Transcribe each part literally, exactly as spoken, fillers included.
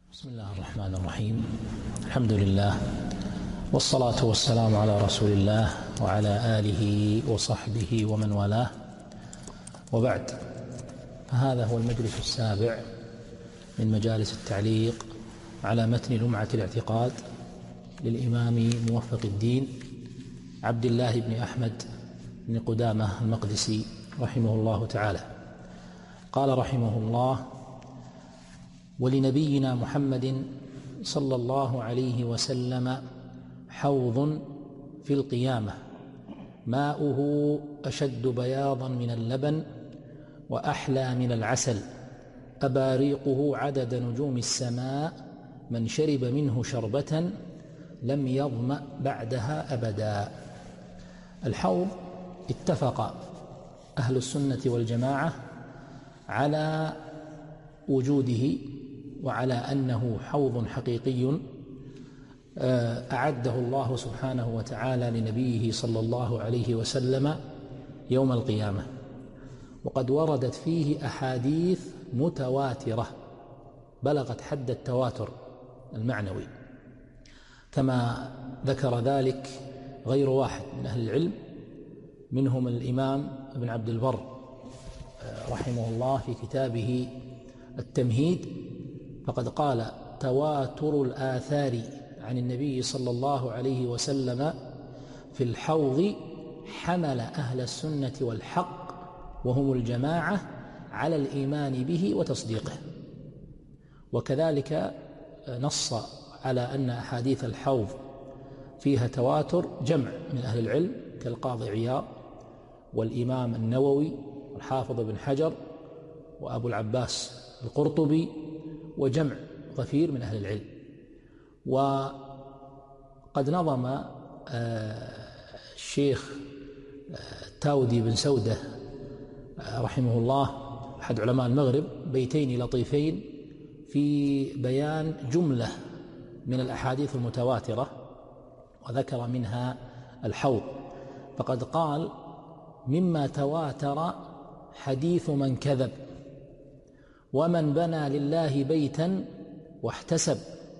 بسم الله الرحمن الرحيم. الحمد لله والصلاة والسلام على رسول الله وعلى آله وصحبه ومن والاه، وبعد، فهذا هو المجلس السابع من مجالس التعليق على متن لمعة الاعتقاد للإمام موفق الدين عبد الله بن أحمد بن قدامة المقدسي رحمه الله تعالى. قال رحمه الله: ولنبينا محمد صلى الله عليه وسلم حوض في القيامة ماؤه أشد بياضا من اللبن وأحلى من العسل، أباريقه عدد نجوم السماء، من شرب منه شربة لم يظمأ بعدها أبدا. الحوض اتفق أهل السنة والجماعة على وجوده وعلى أنه حوض حقيقي أعده الله سبحانه وتعالى لنبيه صلى الله عليه وسلم يوم القيامة، وقد وردت فيه أحاديث متواترة بلغت حد التواتر المعنوي، كما ذكر ذلك غير واحد من أهل العلم، منهم الإمام ابن عبد البر رحمه الله في كتابه التمهيد، فقد قال: تواتر الآثار عن النبي صلى الله عليه وسلم في الحوض حمل أهل السنة والحق وهم الجماعة على الإيمان به وتصديقه. وكذلك نص على أن أحاديث الحوض فيها تواتر جمع من أهل العلم كالقاضي عياض والإمام النووي والحافظ بن حجر وأبو العباس القرطبي وجمع غفير من أهل العلم. وقد نظم الشيخ تاودي بن سودة رحمه الله أحد علماء المغرب بيتين لطيفين في بيان جملة من الأحاديث المتواترة، وذكر منها الحوض، فقد قال: مما تواتر حديث من كذب، ومن بنى لله بيتا واحتسب،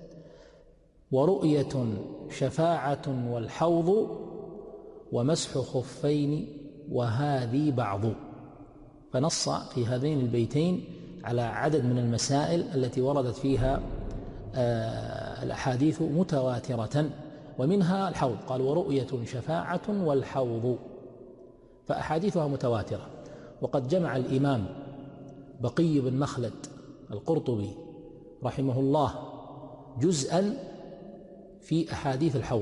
ورؤية شفاعة والحوض، ومسح خفين وهذه بعض. فنص في هذين البيتين على عدد من المسائل التي وردت فيها الأحاديث متواترة، ومنها الحوض، قال: ورؤية شفاعة والحوض، فأحاديثها متواترة. وقد جمع الإمام بقي بن مخلد القرطبي رحمه الله جزءا في أحاديث الحوض،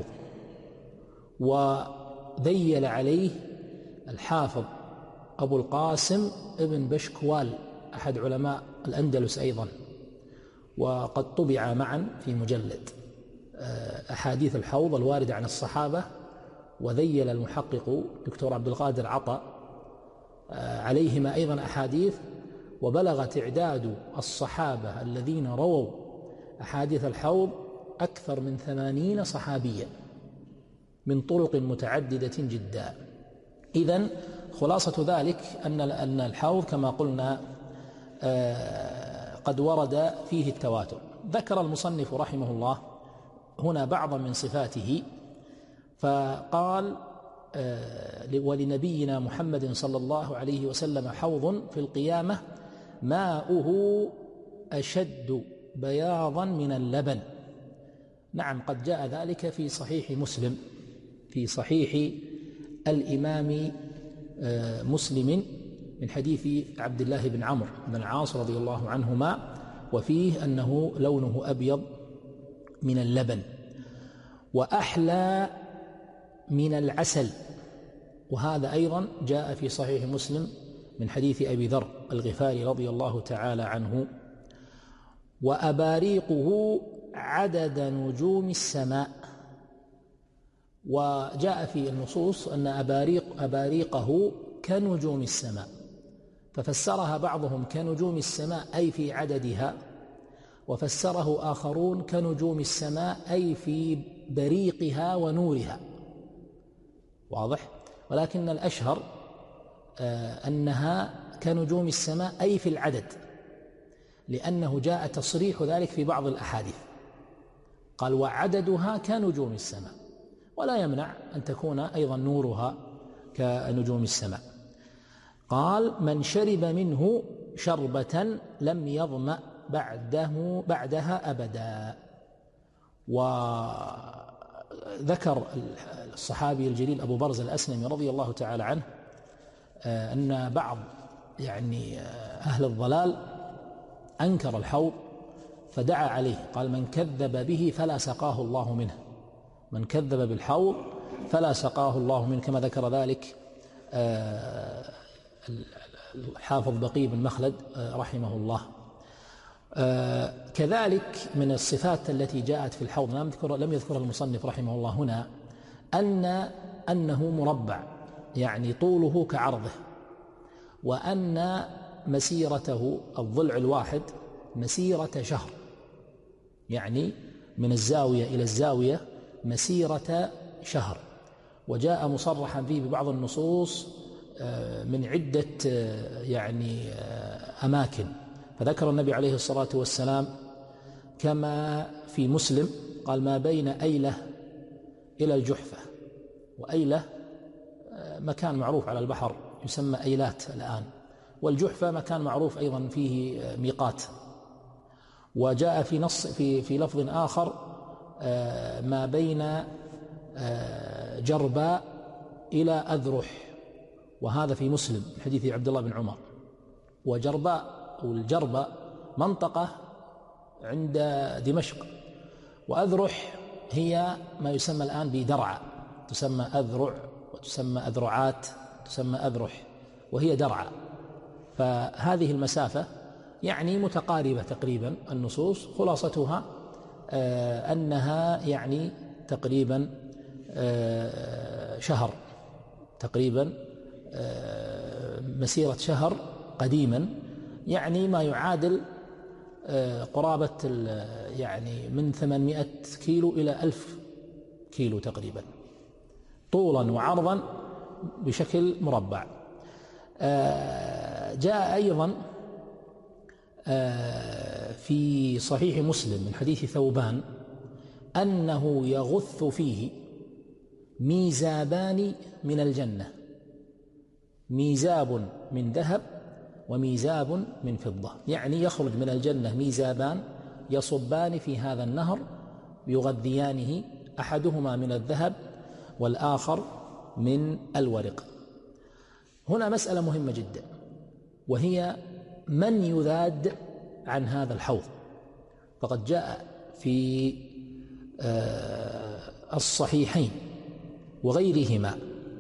وذيل عليه الحافظ أبو القاسم ابن بشكوال أحد علماء الأندلس أيضا، وقد طبع معا في مجلد أحاديث الحوض الواردة عن الصحابة. وذيل المحقق دكتور عبد القادر عطا عليهما أيضا أحاديث، وبلغ تعداد الصحابة الذين رووا أحاديث الحوض أكثر من ثمانين صحابيا من طرق متعددة جدا. إذن خلاصة ذلك أن أن الحوض كما قلنا قد ورد فيه التواتر. ذكر المصنف رحمه الله هنا بعضا من صفاته، فقال: ولنبينا محمد صلى الله عليه وسلم حوض في القيامة ماؤه أشد بياضا من اللبن. نعم، قد جاء ذلك في صحيح مسلم، في صحيح الإمام مسلم من حديث عبد الله بن عمرو بن العاص رضي الله عنهما، وفيه أنه لونه أبيض من اللبن وأحلى من العسل. وهذا أيضا جاء في صحيح مسلم من حديث أبي ذر الغفاري رضي الله تعالى عنه. وأباريقه عدد نجوم السماء. وجاء في النصوص أن أباريق أباريقه كنجوم السماء، ففسرها بعضهم كنجوم السماء أي في عددها، وفسره آخرون كنجوم السماء أي في بريقها ونورها. واضح؟ ولكن الأشهر أنها كنجوم السماء أي في العدد، لأنه جاء تصريح ذلك في بعض الأحاديث، قال وعددها كنجوم السماء، ولا يمنع أن تكون أيضا نورها كنجوم السماء. قال من شرب منه شربة لم يظمأ بعده بعدها أبدا. وذكر الصحابي الجليل أبو برزة الأسلمي رضي الله تعالى عنه أن بعض يعني أهل الضلال أنكر الحوض فدعا عليه، قال من كذب به فلا سقاه الله منه، من كذب بالحوض فلا سقاه الله منه، كما ذكر ذلك الحافظ بقي بن مخلد رحمه الله. كذلك من الصفات التي جاءت في الحوض لم يذكر لم يذكرها المصنف رحمه الله هنا أن أنه مربع، يعني طوله كعرضه، وأن مسيرته الضلع الواحد مسيرة شهر، يعني من الزاوية إلى الزاوية مسيرة شهر. وجاء مصرحا فيه ببعض النصوص من عدة يعني أماكن، فذكر النبي عليه الصلاة والسلام كما في مسلم قال ما بين أيلة إلى الجحفة، وأيلة مكان معروف على البحر يسمى أيلات الآن، والجحفة مكان معروف أيضا فيه ميقات. وجاء في نص في في لفظ آخر ما بين جرباء إلى أذرح، وهذا في مسلم من حديث عبد الله بن عمر. وجرباء أو الجرباء منطقة عند دمشق، وأذرح هي ما يسمى الآن بدرعا، تسمى أذرع وتسمى أذرعات تسمى أذرح، وهي درعا. فهذه المسافة يعني متقاربة تقريبا، النصوص خلاصتها آه أنها يعني تقريبا آه شهر، تقريبا آه مسيرة شهر قديما، يعني ما يعادل آه قرابة يعني من ثمانمائة كيلو إلى ألف كيلو تقريبا، طولا وعرضا بشكل مربع. آه جاء أيضا آه في صحيح مسلم من حديث ثوبان أنه يغث فيه ميزابان من الجنة، ميزاب من ذهب وميزاب من فضة، يعني يخرج من الجنة ميزابان يصبان في هذا النهر يغذيانه، أحدهما من الذهب والآخر من الورق. هنا مسألة مهمة جدا، وهي من يذاد عن هذا الحوض. فقد جاء في الصحيحين وغيرهما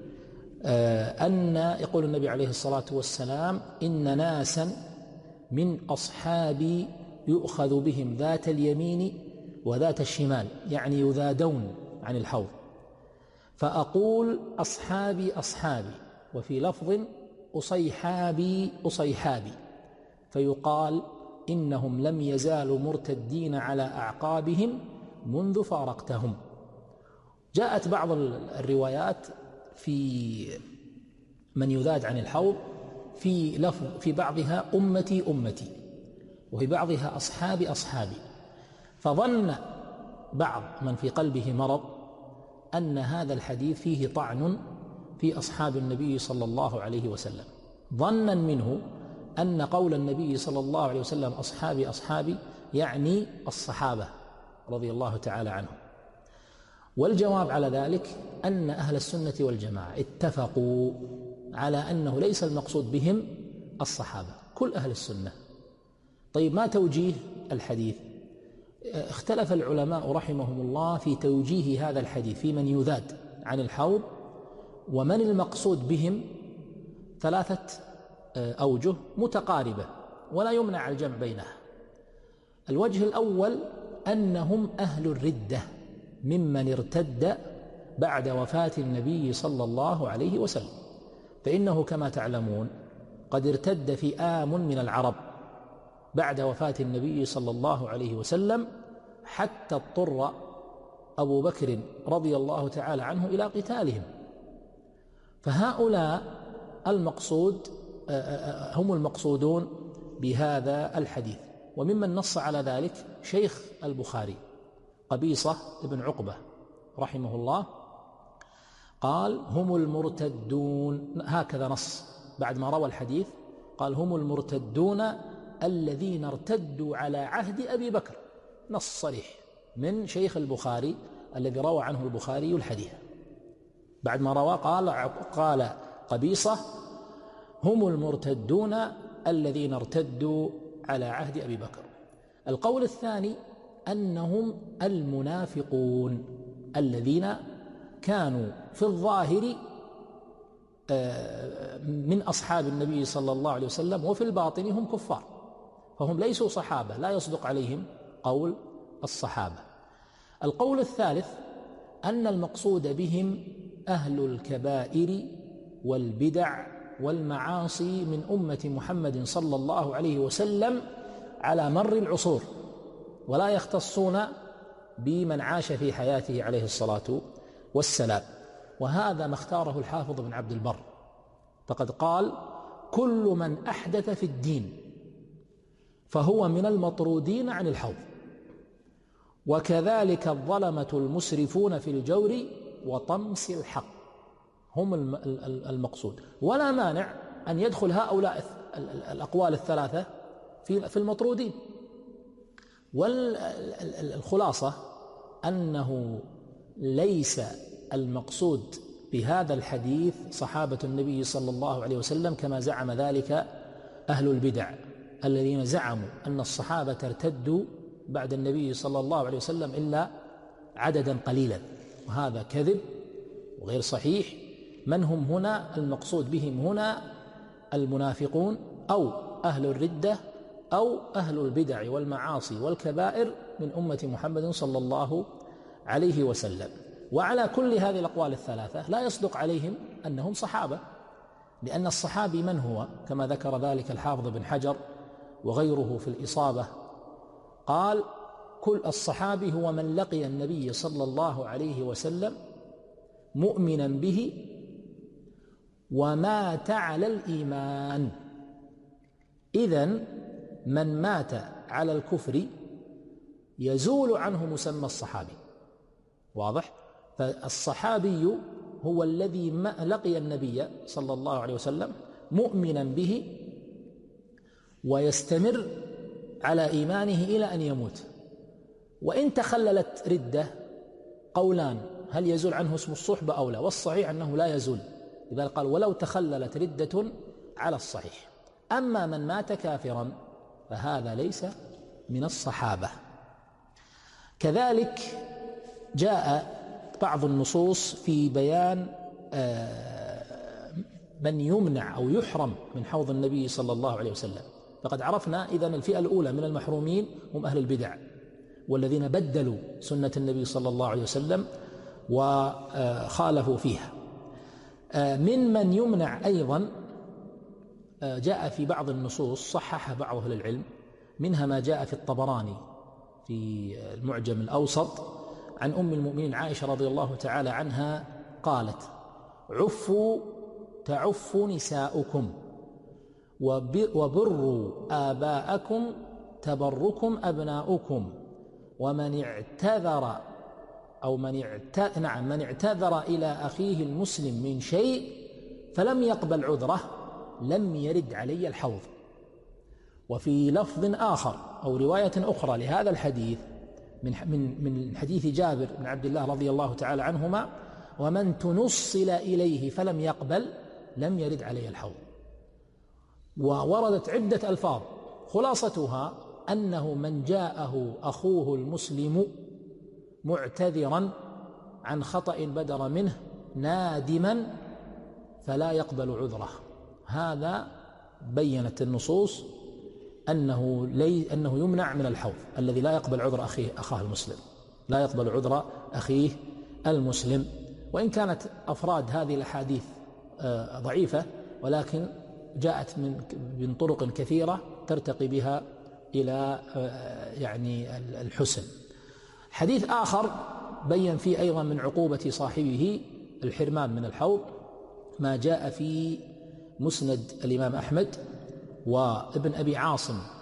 أن يقول النبي عليه الصلاة والسلام إن ناسا من أصحابي يؤخذ بهم ذات اليمين وذات الشمال، يعني يذادون عن الحوض، فأقول أصحابي أصحابي، وفي لفظ أصيحابي أصيحابي، فيقال إنهم لم يزالوا مرتدين على أعقابهم منذ فارقتهم. جاءت بعض الروايات في من يذاد عن الحوض في لفظ في بعضها أمتي أمتي، وفي بعضها أصحابي أصحابي، فظن بعض من في قلبه مرض أن هذا الحديث فيه طعن في أصحاب النبي صلى الله عليه وسلم، ظنا منه أن قول النبي صلى الله عليه وسلم أصحابي أصحابي يعني الصحابة رضي الله تعالى عنهم. والجواب على ذلك أن أهل السنة والجماعة اتفقوا على أنه ليس المقصود بهم الصحابة، كل أهل السنة. طيب ما توجيه الحديث؟ اختلف العلماء رحمهم الله في توجيه هذا الحديث في من يذاد عن الحوض ومن المقصود بهم، ثلاثة أوجه متقاربة ولا يمنع الجمع بينها. الوجه الأول أنهم أهل الردة ممن ارتد بعد وفاة النبي صلى الله عليه وسلم، فإنه كما تعلمون قد ارتد فئام من العرب بعد وفاة النبي صلى الله عليه وسلم، حتى اضطر أبو بكر رضي الله تعالى عنه إلى قتالهم. فهؤلاء المقصود هم المقصودون بهذا الحديث، وممن نص على ذلك شيخ البخاري قبيصة بن عقبة رحمه الله، قال هم المرتدون، هكذا نص بعد ما روى الحديث، قال هم المرتدون الذين ارتدوا على عهد أبي بكر، نص صريح من شيخ البخاري الذي روى عنه البخاري الحديث. بعد ما روى قال قال قبيصة هم المرتدون الذين ارتدوا على عهد أبي بكر. القول الثاني أنهم المنافقون الذين كانوا في الظاهر من أصحاب النبي صلى الله عليه وسلم وفي الباطن هم كفار، فهم ليسوا صحابة، لا يصدق عليهم قول الصحابة. القول الثالث أن المقصود بهم أهل الكبائر والبدع والمعاصي من أمة محمد صلى الله عليه وسلم على مر العصور، ولا يختصون بمن عاش في حياته عليه الصلاة والسلام. وهذا ما اختاره الحافظ بن عبد البر، فقد قال كل من أحدث في الدين فهو من المطرودين عن الحوض، وكذلك الظلمة المسرفون في الجور وطمس الحق، هم المقصود. ولا مانع أن يدخل هؤلاء الأقوال الثلاثة في المطرودين. والخلاصة أنه ليس المقصود بهذا الحديث صحابة النبي صلى الله عليه وسلم كما زعم ذلك أهل البدع الذين زعموا أن الصحابة ارتدوا بعد النبي صلى الله عليه وسلم إلا عددا قليلا، وهذا كذب وغير صحيح. من هم هنا؟ المقصود بهم هنا المنافقون أو أهل الردة أو أهل البدع والمعاصي والكبائر من أمة محمد صلى الله عليه وسلم. وعلى كل هذه الأقوال الثلاثة لا يصدق عليهم أنهم صحابة، لأن الصحابي من هو؟ كما ذكر ذلك الحافظ بن حجر وغيره في الإصابة، قال كل الصحابي هو من لقي النبي صلى الله عليه وسلم مؤمنا به ومات على الإيمان. إذن من مات على الكفر يزول عنه مسمى الصحابي، واضح؟ فالصحابي هو الذي لقي النبي صلى الله عليه وسلم مؤمنا به ويستمر على إيمانه إلى أن يموت. وإن تخللت ردة قولان، هل يزول عنه اسم الصحبة أو لا؟ والصحيح أنه لا يزول، لذلك قال ولو تخللت ردة على الصحيح. أما من مات كافرا فهذا ليس من الصحابة. كذلك جاء بعض النصوص في بيان من يمنع أو يحرم من حوض النبي صلى الله عليه وسلم. فقد عرفنا إذن الفئة الأولى من المحرومين هم أهل البدع والذين بدلوا سنة النبي صلى الله عليه وسلم وخالفوا فيها. من من يمنع أيضا جاء في بعض النصوص صحح بعض أهل العلم، منها ما جاء في الطبراني في المعجم الأوسط عن أم المؤمنين عائشة رضي الله تعالى عنها قالت عفوا تعف نساؤكم وبروا آباءكم تبركم أبناؤكم، ومن اعتذر أو من اعتذر نعم من اعتذر إلى أخيه المسلم من شيء فلم يقبل عذره لم يرد علي الحوض. وفي لفظ آخر أو رواية أخرى لهذا الحديث من من من حديث جابر بن عبد الله رضي الله تعالى عنهما ومن تنصل إليه فلم يقبل لم يرد علي الحوض. ووردت عدة ألفاظ خلاصتها أنه من جاءه أخوه المسلم معتذرا عن خطأ بدر منه نادما فلا يقبل عذره. هذا بينت النصوص أنه, لي أنه يمنع من الحوض الذي لا يقبل عذر أخيه أخاه المسلم، لا يقبل عذر أخيه المسلم. وإن كانت أفراد هذه الأحاديث ضعيفة ولكن جاءت من من طرق كثيرة ترتقي بها إلى يعني الحسن. حديث آخر بين فيه أيضا من عقوبة صاحبه الحرمان من الحوض ما جاء في مسند الإمام أحمد وابن أبي عاصم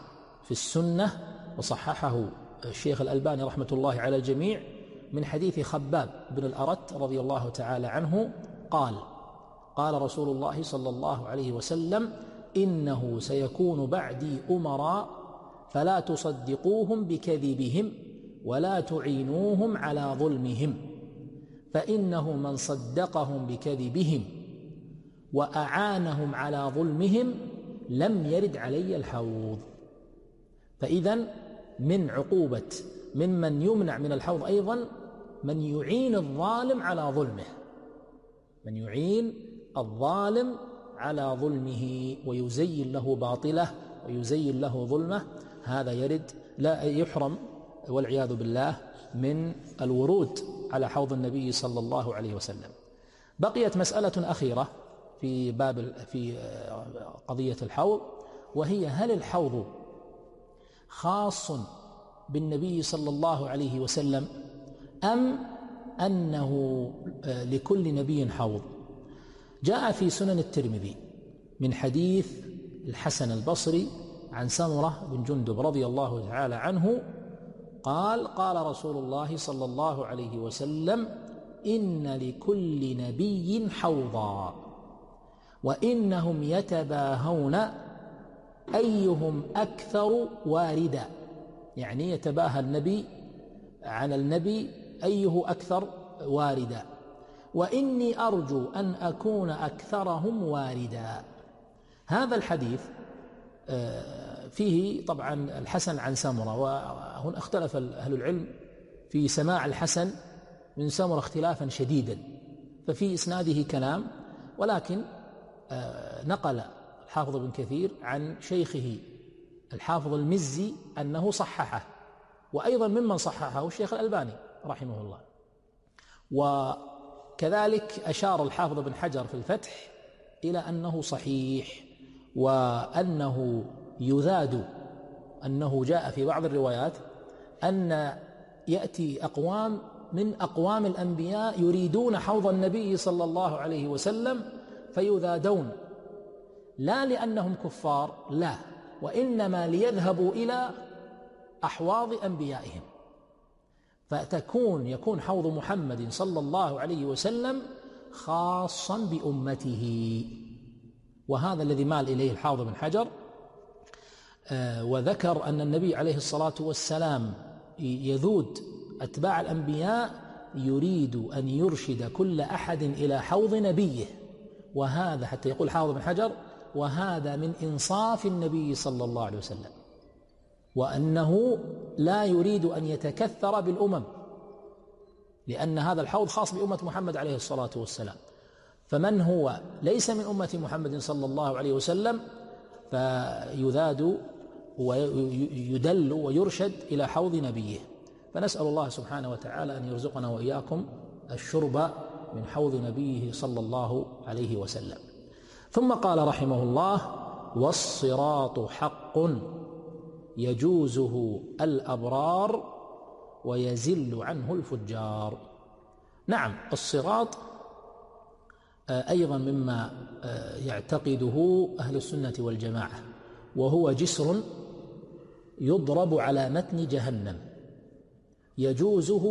في السنة وصححه الشيخ الألباني رحمة الله على الجميع من حديث خباب بن الأرت رضي الله تعالى عنه قال قال رسول الله صلى الله عليه وسلم: إنه سيكون بعدي أمراء فلا تصدقوهم بكذبهم ولا تعينوهم على ظلمهم، فإنه من صدقهم بكذبهم وأعانهم على ظلمهم لم يرد علي الحوض. فإذن من عقوبة ممن يمنع من الحوض أيضا من يعين الظالم على ظلمه، من يعين الظالم على ظلمه ويزين له باطله ويزين له ظلمه، هذا يرد لا يحرم والعياذ بالله من الورود على حوض النبي صلى الله عليه وسلم. بقيت مسألة أخيرة في باب في قضية الحوض، وهي: هل الحوض خاص بالنبي صلى الله عليه وسلم أم أنه لكل نبي حوض؟ جاء في سنن الترمذي من حديث الحسن البصري عن سمرة بن جندب رضي الله تعالى عنه قال: قال رسول الله صلى الله عليه وسلم: إن لكل نبي حوضا وإنهم يتباهون أيهم أكثر واردا، يعني يتباهى النبي عن النبي أيه أكثر واردا، وإني أرجو أن أكون أكثرهم واردا. هذا الحديث فيه طبعا الحسن عن سمرة، وهنا اختلف أهل العلم في سماع الحسن من سمرة اختلافا شديدا، ففي إسناده كلام، ولكن نقل الحافظ بن كثير عن شيخه الحافظ المزي أنه صححه، وأيضا ممن صححه الشيخ الألباني رحمه الله. وكذلك أشار الحافظ بن حجر في الفتح إلى أنه صحيح، وأنه يذاد أنه جاء في بعض الروايات أن يأتي أقوام من أقوام الأنبياء يريدون حوض النبي صلى الله عليه وسلم فيذادون، لا لأنهم كفار، لا، وإنما ليذهبوا إلى أحواض أنبيائهم، فتكون يكون حوض محمد صلى الله عليه وسلم خاصا بأمته. وهذا الذي مال إليه الحافظ بن حجر، وذكر أن النبي عليه الصلاة والسلام يذود أتباع الأنبياء، يريد أن يرشد كل أحد إلى حوض نبيه، وهذا حتى يقول حافظ بن حجر: وهذا من إنصاف النبي صلى الله عليه وسلم، وأنه لا يريد أن يتكثر بالأمم، لأن هذا الحوض خاص بأمة محمد عليه الصلاة والسلام، فمن هو ليس من أمة محمد صلى الله عليه وسلم فيذاد ويدل ويرشد إلى حوض نبيه. فنسأل الله سبحانه وتعالى أن يرزقنا وإياكم الشرب من حوض نبيه صلى الله عليه وسلم. ثم قال رحمه الله: والصراط حق يجوزه الأبرار ويزل عنه الفجار. نعم، الصراط أيضا مما يعتقده أهل السنة والجماعة، وهو جسر يضرب على متن جهنم يجوزه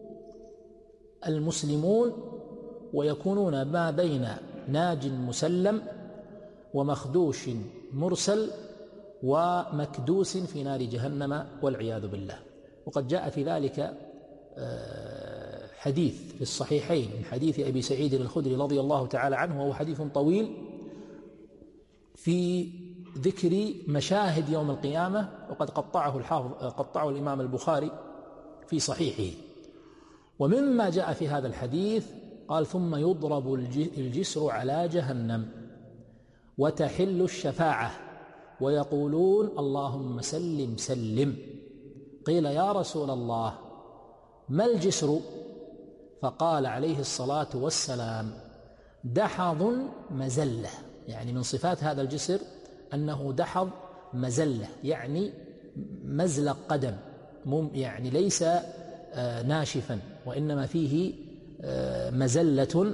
المسلمون، ويكونون ما بين ناج مسلم ومخدوش مرسل ومكدوس في نار جهنم والعياذ بالله. وقد جاء في ذلك حديث في الصحيحين من حديث أبي سعيد الخدري رضي الله تعالى عنه، وهو حديث طويل في ذكر مشاهد يوم القيامة، وقد قطعه الحافظ قطعه الإمام البخاري في صحيحه. ومما جاء في هذا الحديث قال: ثم يضرب الجسر على جهنم وتحل الشفاعة ويقولون اللهم سلم سلم. قيل: يا رسول الله ما الجسر؟ فقال عليه الصلاة والسلام: دحض مزلة، يعني من صفات هذا الجسر أنه دحض مزلة، يعني مزلق قدم، يعني ليس ناشفا، وإنما فيه مزلة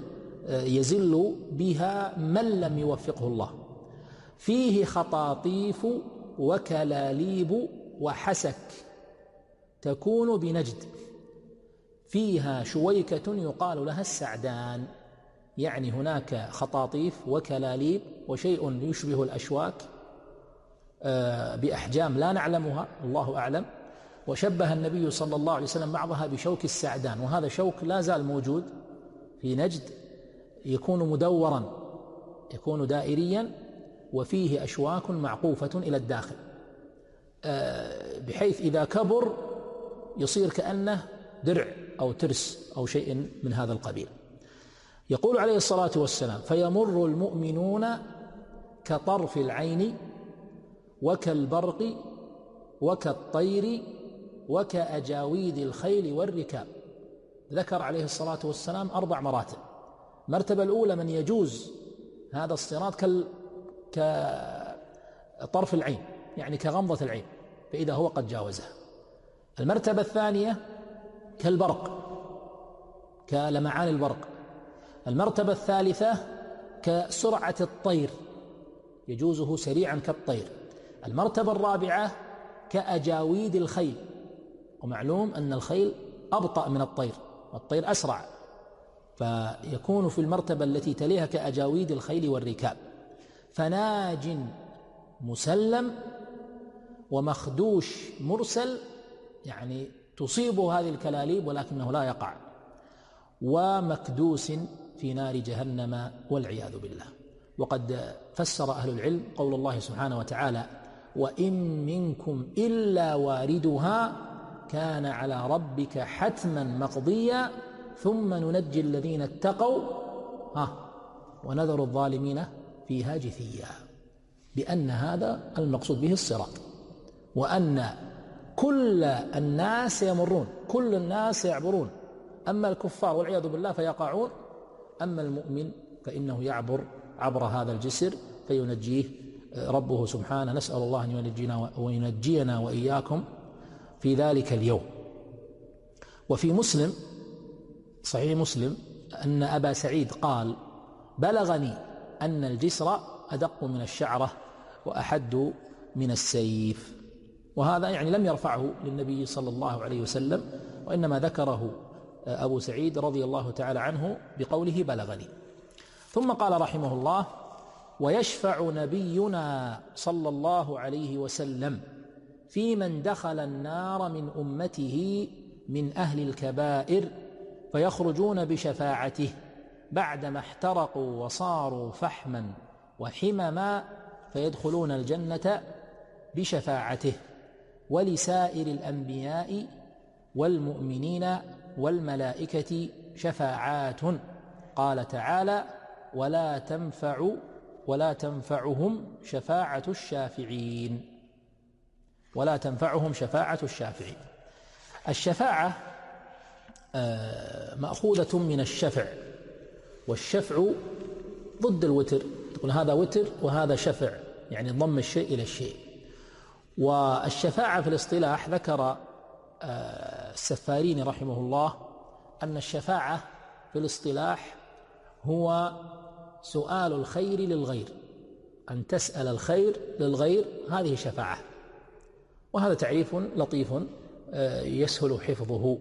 يزل بها من لم يوفقه الله، فيه خطاطيف وكلاليب وحسك تكون بنجد فيها شويكة يقال لها السعدان، يعني هناك خطاطيف وكلاليب وشيء يشبه الأشواك بأحجام لا نعلمها الله أعلم، وشبه النبي صلى الله عليه وسلم بعضها بشوك السعدان، وهذا شوك لا زال موجود في نجد، يكون مدورا، يكون دائريا، وفيه أشواك معقوفة إلى الداخل، بحيث إذا كبر يصير كأنه درع أو ترس أو شيء من هذا القبيل. يقول عليه الصلاة والسلام: فيمر المؤمنون كطرف العين وكالبرق وكالطير وكأجاويد الخيل والركاب. ذكر عليه الصلاة والسلام أربع مراتب. المرتبة الأولى من يجوز هذا الصراط كطرف العين، يعني كغمضة العين، فإذا هو قد جاوزها. المرتبة الثانية كالبرق، كلمعان البرق. المرتبة الثالثة كسرعة الطير، يجوزه سريعا كالطير. المرتبة الرابعة كأجاويد الخيل، ومعلوم أن الخيل أبطأ من الطير والطير أسرع، فيكون في المرتبة التي تليها كأجاويد الخيل والركاب. فناج مسلم ومخدوش مرسل، يعني تصيب هذه الكلاليب ولكنه لا يقع، ومكدوس في نار جهنم والعياذ بالله. وقد فسر أهل العلم قول الله سبحانه وتعالى: وإن منكم إلا واردها كان على ربك حتما مقضيا ثم ننجي الذين اتقوا ها ونذر الظالمين فيها جثيا، بأن هذا المقصود به الصراط، وأن كل الناس يمرون، كل الناس يعبرون، أما الكفار والعياذ بالله فيقعون، أما المؤمن فإنه يعبر عبر هذا الجسر فينجيه ربه سبحانه. نسأل الله أن ينجينا وينجينا وإياكم في ذلك اليوم. وفي مسلم، صحيح مسلم، أن أبا سعيد قال: بلغني أن الجسر أدق من الشعرة وأحد من السيف. وهذا يعني لم يرفعه للنبي صلى الله عليه وسلم، وإنما ذكره أبو سعيد رضي الله تعالى عنه بقوله بلغني. ثم قال رحمه الله: ويشفع نبينا صلى الله عليه وسلم في من دخل النار من أمته من أهل الكبائر فيخرجون بشفاعته بعدما احترقوا وصاروا فحما وحمما فيدخلون الجنة بشفاعته، ولسائر الأنبياء والمؤمنين والملائكة شفاعات. قال تعالى: ولا تنفع ولا تنفعهم شفاعة الشافعين ولا تنفعهم شفاعة الشافعين. الشفاعة مأخوذة من الشفع، والشفع ضد الوتر، تقول هذا وتر وهذا شفع، يعني ضم الشيء إلى الشيء. والشفاعة في الاصطلاح ذكر السفارين رحمه الله أن الشفاعة في الاصطلاح هو سؤال الخير للغير، أن تسأل الخير للغير، هذه شفاعة. وهذا تعريف لطيف يسهل حفظه.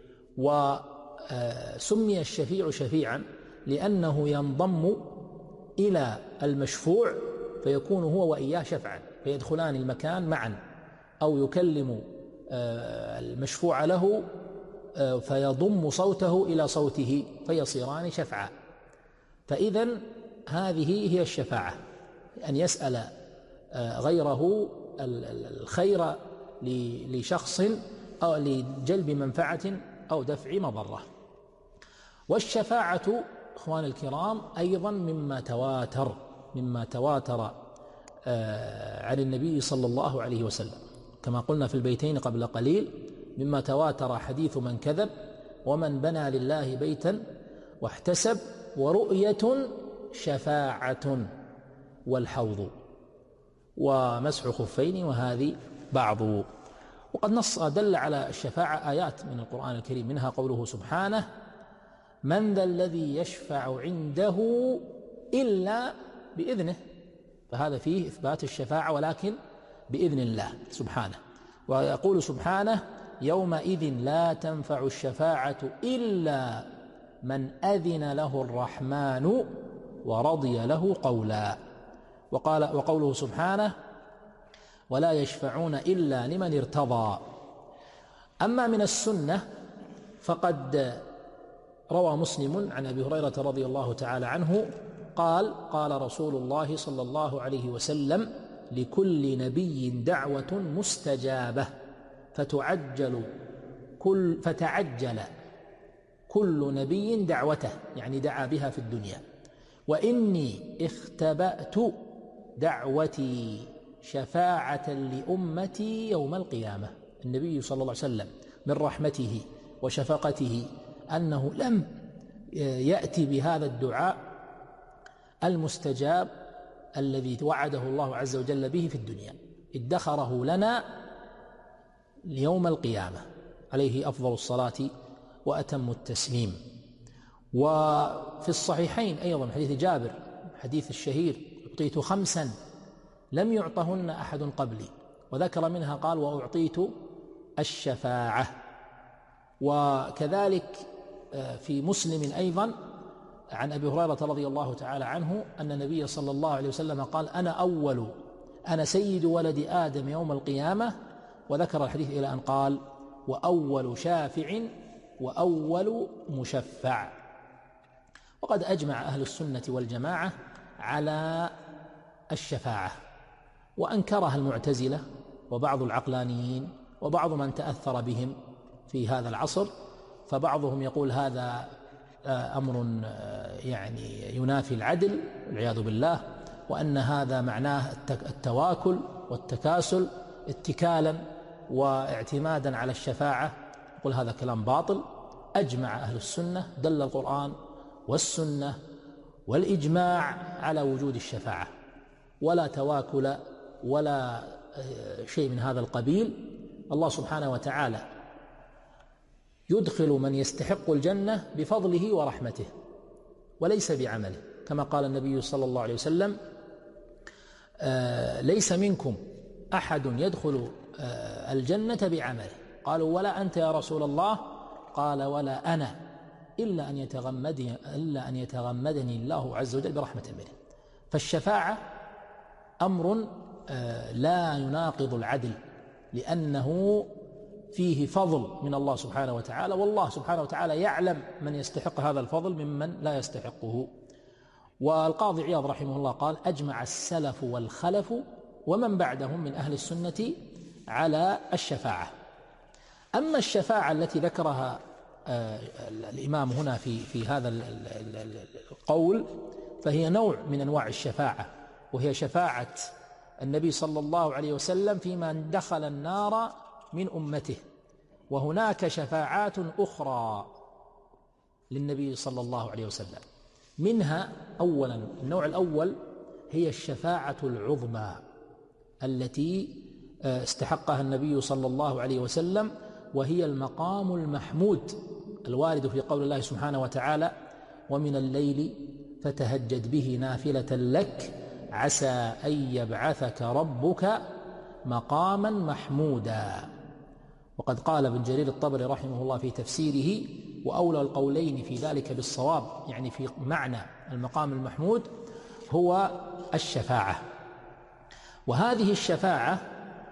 وسمي الشفيع شفيعا لأنه ينضم إلى المشفوع فيكون هو وإياه شفعا، فيدخلان المكان معا، أو يكلم المشفوع له فيضم صوته إلى صوته فيصيران شفعا. فإذن هذه هي الشفاعة، أن يسأل غيره الخير لشخص أو لجلب منفعة أو دفع مضرة. والشفاعة إخوان الكرام أيضا مما تواتر مما تواتر عن النبي صلى الله عليه وسلم، كما قلنا في البيتين قبل قليل: مما تواتر حديث من كذب، ومن بنى لله بيتا واحتسب، ورؤية شفاعة، والحوض، ومسح خفين، وهذه بعض. وقد نص دل على الشفاعة آيات من القرآن الكريم، منها قوله سبحانه: من ذا الذي يشفع عنده إلا بإذنه. فهذا فيه إثبات الشفاعة، ولكن بإذن الله سبحانه. ويقول سبحانه يومئذ لا تنفع الشفاعة إلا من أذن له الرحمن ورضي له قولا. وقال وقوله سبحانه ولا يشفعون إلا لمن ارتضى. أما من السنة فقد روى مسلم عن أبي هريرة رضي الله تعالى عنه قال قال رسول الله صلى الله عليه وسلم لكل نبي دعوة مستجابة فتعجل كل فتعجل كل نبي دعوته، يعني دعا بها في الدنيا، وإني اختبأت دعوتي شفاعة لأمتي يوم القيامة. النبي صلى الله عليه وسلم من رحمته وشفقته أنه لم يأتي بهذا الدعاء المستجاب الذي وعده الله عز وجل به في الدنيا، ادخره لنا ليوم القيامة عليه أفضل الصلاة وأتم التسليم. وفي الصحيحين أيضا حديث جابر حديث الشهير أعطيت خمسا لم يعطهن أحد قبلي، وذكر منها قال وأعطيت الشفاعة. وكذلك في مسلم أيضا عن أبي هريرة رضي الله تعالى عنه أن النبي صلى الله عليه وسلم قال أنا أول أنا سيد ولد آدم يوم القيامة، وذكر الحديث إلى أن قال وأول شافع وأول مشفع. وقد أجمع أهل السنة والجماعة على الشفاعة، وأنكرها المعتزلة وبعض العقلانيين وبعض من تأثر بهم في هذا العصر، فبعضهم يقول هذا أمر يعني ينافي العدل والعياذ بالله، وأن هذا معناه التواكل والتكاسل اتكالا واعتمادا على الشفاعة. يقول هذا كلام باطل. أجمع أهل السنة، دل القرآن والسنة والإجماع على وجود الشفاعة، ولا تواكل ولا شيء من هذا القبيل. الله سبحانه وتعالى يدخل من يستحق الجنة بفضله ورحمته وليس بعمله، كما قال النبي صلى الله عليه وسلم آه ليس منكم أحد يدخل آه الجنة بعمله. قالوا ولا أنت يا رسول الله؟ قال ولا أنا إلا أن يتغمدني, إلا أن يتغمدني الله عز وجل برحمة منه. فالشفاعة أمر آه لا يناقض العدل، لأنه فيه فضل من الله سبحانه وتعالى، والله سبحانه وتعالى يعلم من يستحق هذا الفضل ممن لا يستحقه. والقاضي عياض رحمه الله قال أجمع السلف والخلف ومن بعدهم من أهل السنة على الشفاعة. أما الشفاعة التي ذكرها الإمام هنا في في هذا القول فهي نوع من أنواع الشفاعة، وهي شفاعة النبي صلى الله عليه وسلم فيما دخل النار من أمته. وهناك شفاعات أخرى للنبي صلى الله عليه وسلم، منها أولا النوع الأول هي الشفاعة العظمى التي استحقها النبي صلى الله عليه وسلم، وهي المقام المحمود الوارد في قول الله سبحانه وتعالى ومن الليل فتهجد به نافلة لك عسى أن يبعثك ربك مقاما محمودا. وقد قال ابن جرير الطبري رحمه الله في تفسيره وأولى القولين في ذلك بالصواب، يعني في معنى المقام المحمود هو الشفاعة. وهذه الشفاعة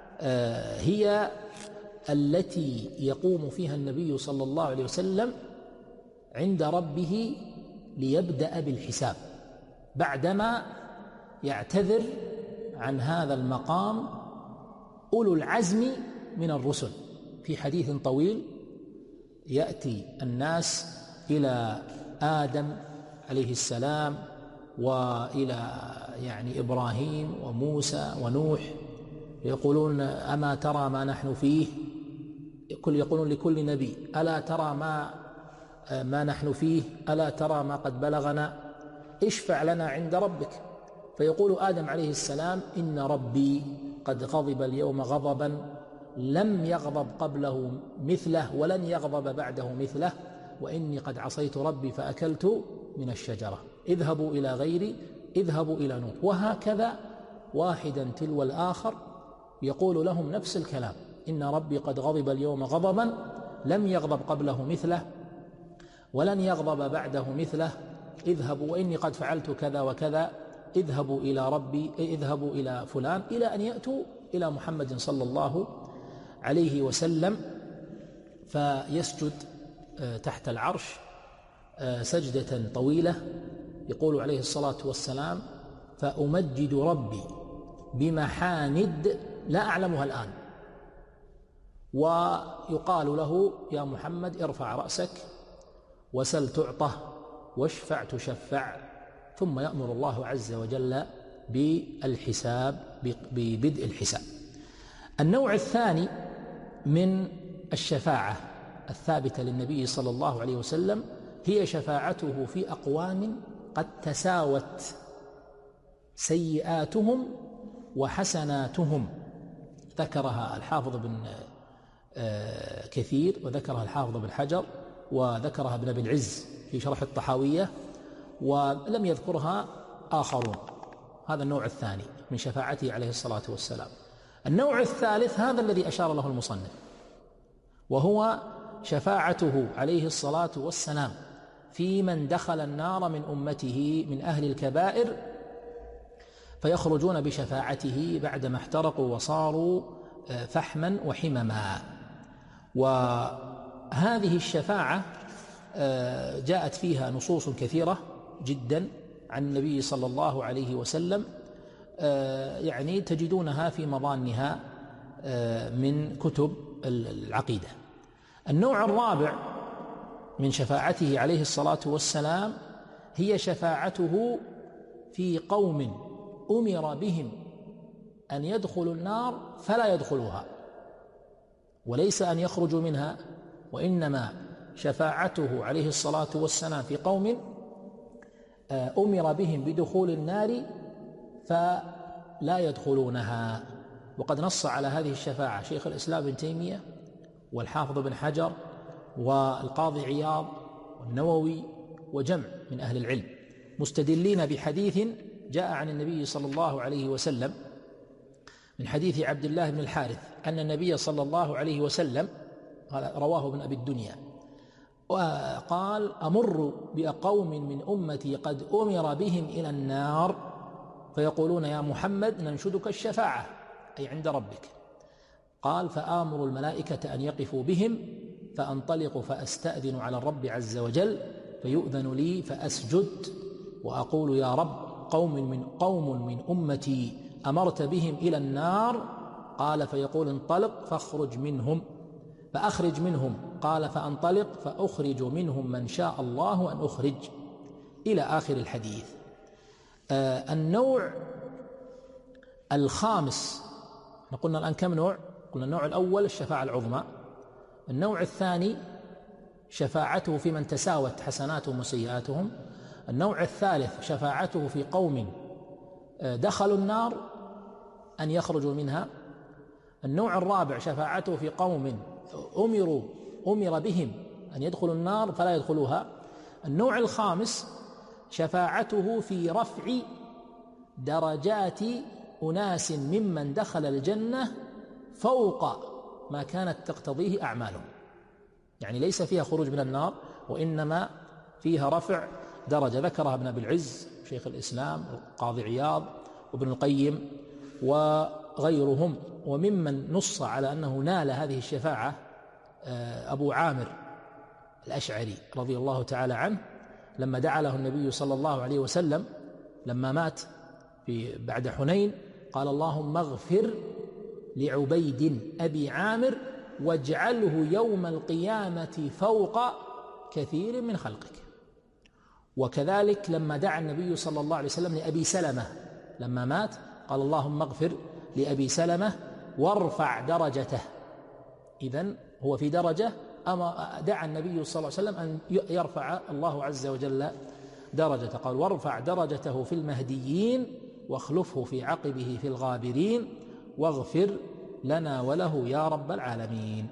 هي التي يقوم فيها النبي صلى الله عليه وسلم عند ربه ليبدأ بالحساب بعدما يعتذر عن هذا المقام أولو العزم من الرسل. في حديث طويل يأتي الناس إلى آدم عليه السلام وإلى يعني إبراهيم وموسى ونوح، يقولون أما ترى ما نحن فيه؟ يقولون لكل نبي ألا ترى ما ما نحن فيه؟ ألا ترى ما قد بلغنا؟ اشفع لنا عند ربك. فيقول آدم عليه السلام إن ربي قد غضب اليوم غضبا لم يغضب قبله مثله ولن يغضب بعده مثله، وإني قد عصيت ربي فأكلت من الشجرة، اذهبوا إلى غيري اذهبوا إلى نوح. وهكذا واحدا تلو الآخر يقول لهم نفس الكلام: إن ربي قد غضب اليوم غضبا لم يغضب قبله مثله ولن يغضب بعده مثله، اذهبوا وإني قد فعلت كذا وكذا، اذهبوا إلى ربي، اذهبوا إلى فلان، إلى أن يأتوا إلى محمد صلى الله عليه وسلم فيسجد تحت العرش سجدة طويلة. يقول عليه الصلاة والسلام: فأمجد ربي بمحامد لا أعلمها الآن. ويقال له: يا محمد ارفع رأسك وسل تعطه واشفع تشفع. ثم يأمر الله عز وجل بالحساب، ببدء الحساب. النوع الثاني من الشفاعة الثابتة للنبي صلى الله عليه وسلم هي شفاعته في أقوام قد تساوت سيئاتهم وحسناتهم، ذكرها الحافظ بن كثير وذكرها الحافظ بن حجر وذكرها ابن أبي العز في شرح الطحاوية، ولم يذكرها آخرون. هذا النوع الثاني من شفاعته عليه الصلاة والسلام. النوع الثالث هذا الذي أشار له المصنف، وهو شفاعته عليه الصلاة والسلام في من دخل النار من أمته من أهل الكبائر، فيخرجون بشفاعته بعدما احترقوا وصاروا فحما وحمما. وهذه الشفاعة جاءت فيها نصوص كثيرة جدا عن النبي صلى الله عليه وسلم، يعني تجدونها في مضانها من كتب العقيدة. النوع الرابع من شفاعته عليه الصلاة والسلام هي شفاعته في قوم أمر بهم أن يدخلوا النار فلا يدخلوها، وليس أن يخرجوا منها، وإنما شفاعته عليه الصلاة والسلام في قوم أمر بهم بدخول النار فلا يدخلونها. وقد نص على هذه الشفاعة شيخ الإسلام ابن تيمية والحافظ بن حجر والقاضي عياض والنووي وجمع من أهل العلم، مستدلين بحديث جاء عن النبي صلى الله عليه وسلم من حديث عبد الله بن الحارث أن النبي صلى الله عليه وسلم رواه ابن أبي الدنيا وقال: أمر بقوم من أمتي قد أمر بهم إلى النار فيقولون: يا محمد ننشدك الشفاعة، أي عند ربك. قال: فآمر الملائكة أن يقفوا بهم فأنطلق فأستأذن على الرب عز وجل فيؤذن لي فأسجد وأقول: يا رب قوم من قوم من أمتي أمرت بهم إلى النار. قال: فيقول: انطلق فاخرج منهم فأخرج منهم. قال: فأنطلق فأخرج منهم من شاء الله أن أخرج، إلى آخر الحديث. آه النوع الخامس، قلنا الآن كم نوع؟ قلنا النوع الأول الشفاعة العظمى، النوع الثاني شفاعته في من تساوت حسناتهم وسيئاتهم، النوع الثالث شفاعته في قوم دخلوا النار أن يخرجوا منها، النوع الرابع شفاعته في قوم أمروا أمر بهم أن يدخلوا النار فلا يدخلوها، النوع الخامس شفاعته في رفع درجات أناس ممن دخل الجنة فوق ما كانت تقتضيه أعمالهم، يعني ليس فيها خروج من النار وإنما فيها رفع درجة، ذكرها ابن أبي العز شيخ الإسلام القاضي عياض وابن القيم وغيرهم. وممن نص على أنه نال هذه الشفاعة أبو عامر الأشعري رضي الله تعالى عنه، لما دعا له النبي صلى الله عليه وسلم لما مات في بعد حنين قال: اللهم اغفر لعبيد أبي عامر واجعله يوم القيامة فوق كثير من خلقك. وكذلك لما دعا النبي صلى الله عليه وسلم لأبي سلمة لما مات قال: اللهم اغفر لأبي سلمة وارفع درجته. إذن هو في درجة، أما دعا النبي صلى الله عليه وسلم أن يرفع الله عز وجل درجته، قال: وارفع درجته في المهديين واخلفه في عقبه في الغابرين واغفر لنا وله يا رب العالمين.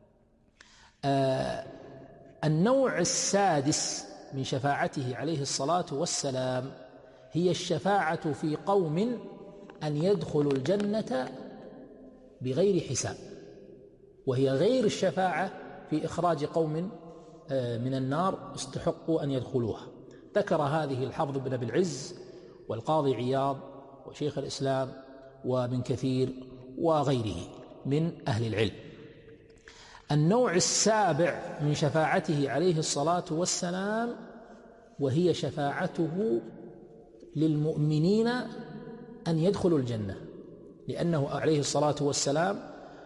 آه النوع السادس من شفاعته عليه الصلاة والسلام هي الشفاعة في قوم أن يدخلوا الجنة بغير حساب، وهي غير الشفاعة في إخراج قوم من النار استحقوا أن يدخلوها. ذكر هذه الحافظ بن أبي العز والقاضي عياض وشيخ الإسلام وابن كثير وغيره من أهل العلم. النوع السابع من شفاعته عليه الصلاة والسلام وهي شفاعته للمؤمنين أن يدخلوا الجنة، لأنه عليه الصلاة والسلام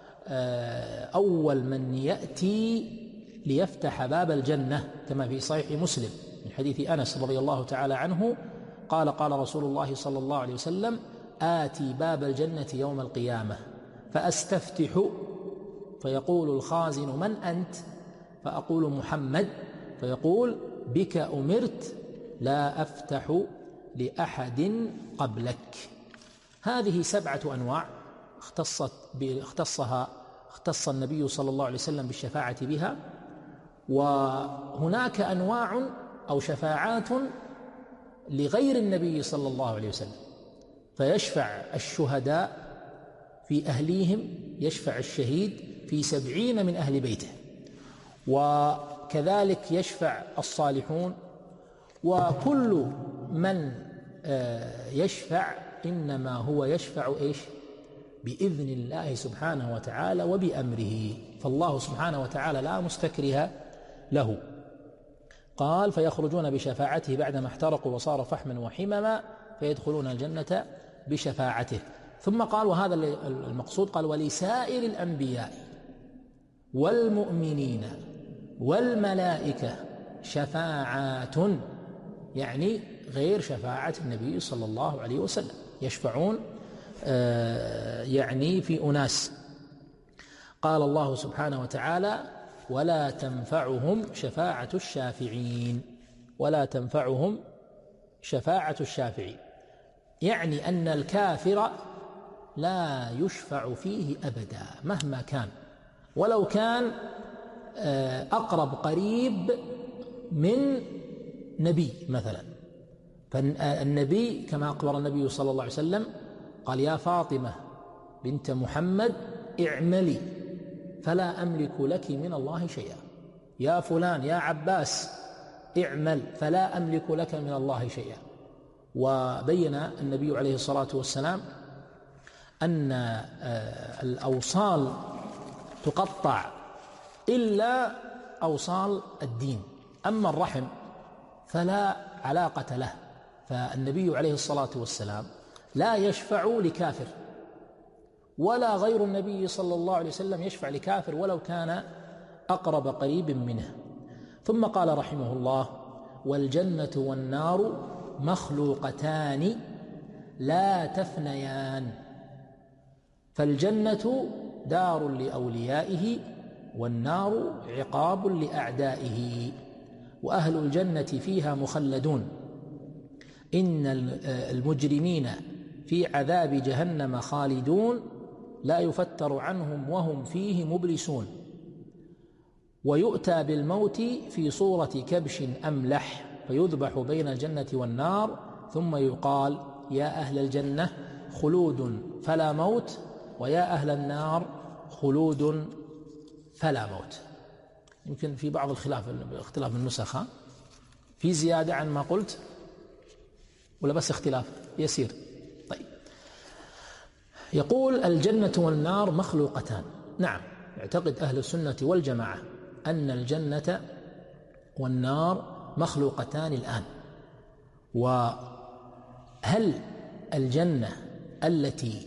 أول من يأتي ليفتح باب الجنة، كما في صحيح مسلم من حديث أنس رضي الله تعالى عنه قال قال رسول الله صلى الله عليه وسلم: آتي باب الجنة يوم القيامة فأستفتح فيقول الخازن: من أنت؟ فأقول: محمد. فيقول: بك أمرت لا أفتح لأحد قبلك. هذه سبعة أنواع اختصت اختصها اختص النبي صلى الله عليه وسلم بالشفاعة بها، وهناك أنواع أو شفاعات لغير النبي صلى الله عليه وسلم، فيشفع الشهداء في أهليهم، يشفع الشهيد في سبعين من أهل بيته، وكذلك يشفع الصالحون، وكل من يشفع إنما هو يشفع إيش؟ بإذن الله سبحانه وتعالى وبأمره، فالله سبحانه وتعالى لا مستكره له. قال: فيخرجون بشفاعته بعدما احترقوا وصار فحما وحمما فيدخلون الجنة بشفاعته. ثم قال، وهذا المقصود، قال: ولسائر الأنبياء والمؤمنين والملائكة شفاعات، يعني غير شفاعة النبي صلى الله عليه وسلم، يشفعون يعني في أناس. قال الله سبحانه وتعالى: ولا تنفعهم شفاعة الشافعين. ولا تنفعهم شفاعة الشافعين، يعني أن الكافر لا يشفع فيه أبدا مهما كان، ولو كان أقرب قريب من نبي مثلا. فالنبي كما أخبر النبي صلى الله عليه وسلم قال: يا فاطمة بنت محمد اعملي فلا أملك لك من الله شيئا. يا فلان يا عباس اعمل فلا أملك لك من الله شيئا. وبين النبي عليه الصلاة والسلام أن الأوصال تقطع إلا أوصال الدين، أما الرحم فلا علاقة له. فالنبي عليه الصلاة والسلام لا يشفع لكافر، ولا غير النبي صلى الله عليه وسلم يشفع لكافر ولو كان أقرب قريب منه. ثم قال رحمه الله: والجنة والنار مخلوقتان لا تفنيان. فالجنة دار لأوليائه، والنار عقاب لأعدائه، وأهل الجنة فيها مخلدون. إن المجرمين في عذاب جهنم خالدون لا يفتر عنهم وهم فيه مبلسون. ويؤتى بالموت في صورة كبش أملح فيذبح بين الجنة والنار، ثم يقال: يا أهل الجنة خلود فلا موت، ويا أهل النار خلود فلا موت. يمكن في بعض الخلاف اختلاف النسخ، في زيادة عن ما قلت ولا بس اختلاف يسير؟ طيب، يقول: الجنة والنار مخلوقتان. نعم، يعتقد أهل السنة والجماعة أن الجنة والنار مخلوقتان الآن. وهل الجنة التي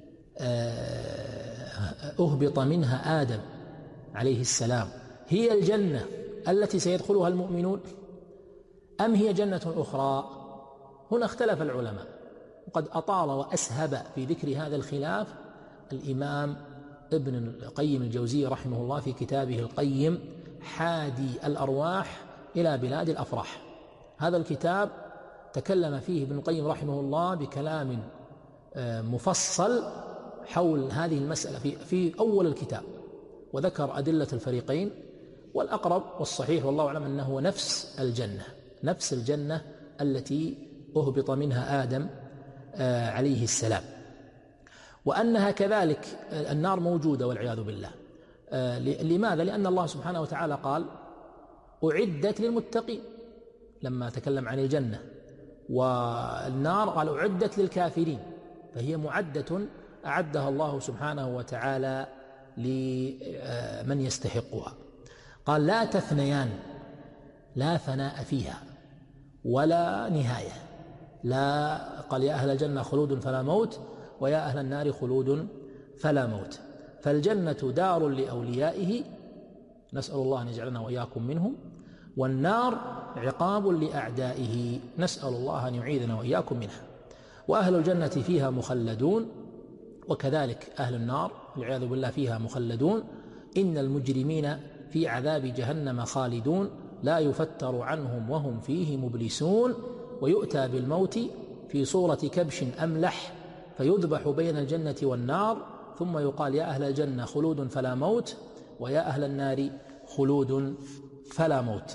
أهبط منها آدم عليه السلام هي الجنة التي سيدخلها المؤمنون، أم هي جنة أخرى؟ هنا اختلف العلماء، وقد أطال وأسهب في ذكر هذا الخلاف الإمام ابن القيم الجوزي رحمه الله في كتابه القيم حادي الأرواح إلى بلاد الأفراح. هذا الكتاب تكلم فيه ابن القيم رحمه الله بكلام مفصل حول هذه المسألة في, في أول الكتاب، وذكر أدلة الفريقين، والأقرب والصحيح والله أعلم أنه نفس الجنة نفس الجنة التي أهبط منها آدم عليه السلام. وأنها كذلك النار موجودة والعياذ بالله. لماذا؟ لأن الله سبحانه وتعالى قال أعدت للمتقين لما تكلم عن الجنة، والنار قال أعدت للكافرين، فهي معدة أعدها الله سبحانه وتعالى لمن يستحقها. قال لا تثنيان، لا ثناء فيها ولا نهاية. لا قال يا أهل الجنة خلود فلا موت، ويا أهل النار خلود فلا موت. فالجنة دار لأوليائه، نسأل الله أن يجعلنا وإياكم منهم، والنار عقاب لأعدائه، نسأل الله أن يعيذنا وإياكم منها. وأهل الجنة فيها مخلدون، وكذلك أهل النار والعياذ بالله فيها مخلدون. إن المجرمين في عذاب جهنم خالدون لا يفتر عنهم وهم فيه مبلسون. ويؤتى بالموت في صورة كبش أملح فيذبح بين الجنة والنار، ثم يقال يا أهل الجنة خلود فلا موت، ويا أهل النار خلود فلا موت.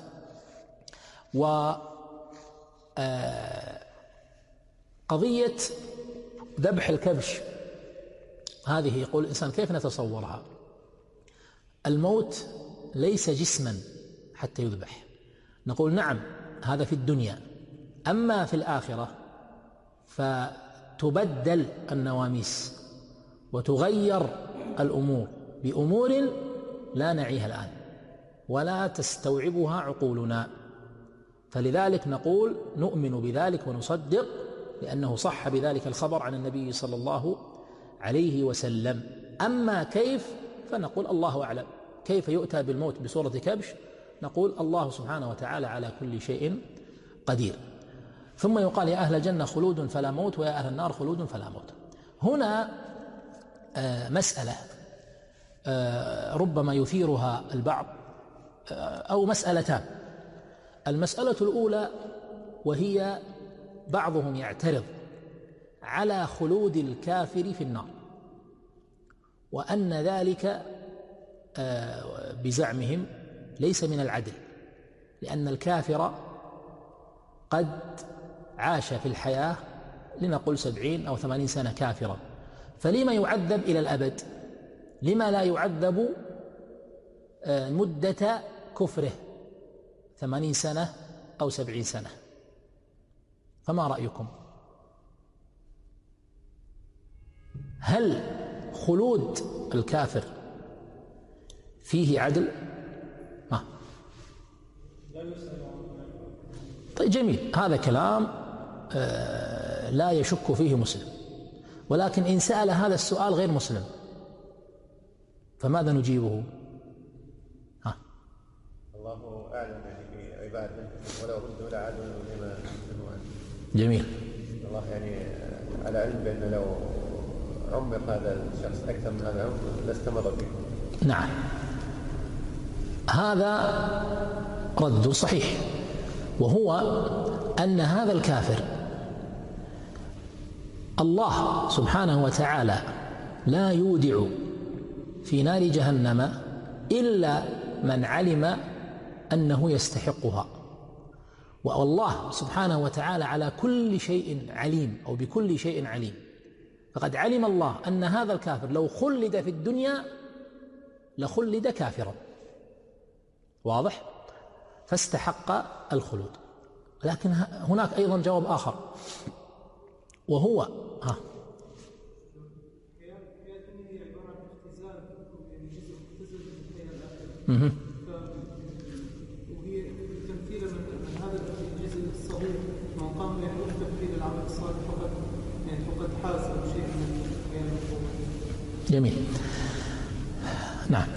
وقضية ذبح الكبش هذه يقول الإنسان كيف نتصورها؟ الموت ليس جسما حتى يذبح، نقول نعم هذا في الدنيا، أما في الآخرة فتبدل النواميس وتغير الأمور بأمور لا نعيها الآن ولا تستوعبها عقولنا. فلذلك نقول نؤمن بذلك ونصدق، لأنه صح بذلك الخبر عن النبي صلى الله عليه وسلم. أما كيف فنقول الله أعلم. كيف يؤتى بالموت بصورة كبش؟ نقول الله سبحانه وتعالى على كل شيء قدير. ثم يقال يا أهل الجنة خلود فلا موت، ويا أهل النار خلود فلا موت. هنا مسألة ربما يثيرها البعض، أو مسألتان. المسألة الأولى وهي بعضهم يعترض على خلود الكافر في النار، وأن ذلك بزعمهم ليس من العدل، لأن الكافر قد عاش في الحياة لنقل سبعين أو ثمانين سنة كافرا، فلما يعذب إلى الأبد؟ لما لا يعذب مدة كفره ثمانين سنة أو سبعين سنة؟ فما رأيكم؟ هل خلود الكافر فيه عدل؟ ما طيب جميل، هذا كلام آه لا يشك فيه مسلم، ولكن إن سأل هذا السؤال غير مسلم فماذا نجيبه؟ ها. الله أعلم يعني في عباده، ولو ردوا لعادوا لما نهوا عنه. جميل. الله يعني على علم بأن لو عمر هذا الشخص أكثر من هذا العمر لاستمر به. نعم، هذا رد صحيح، وهو أن هذا الكافر الله سبحانه وتعالى لا يودع في نار جهنم إلا من علم أنه يستحقها، والله سبحانه وتعالى على كل شيء عليم، أو بكل شيء عليم. فقد علم الله أن هذا الكافر لو خلد في الدنيا لخلد كافرا، واضح؟ فاستحق الخلود. لكن هناك أيضا جواب آخر، وهو ها وهي تمثيل من هذا الجزء الصغير من قام يحول تمثيل العمل الصالح فقد يعني فقد حاز شيء من قيام القوة. جميل. نعم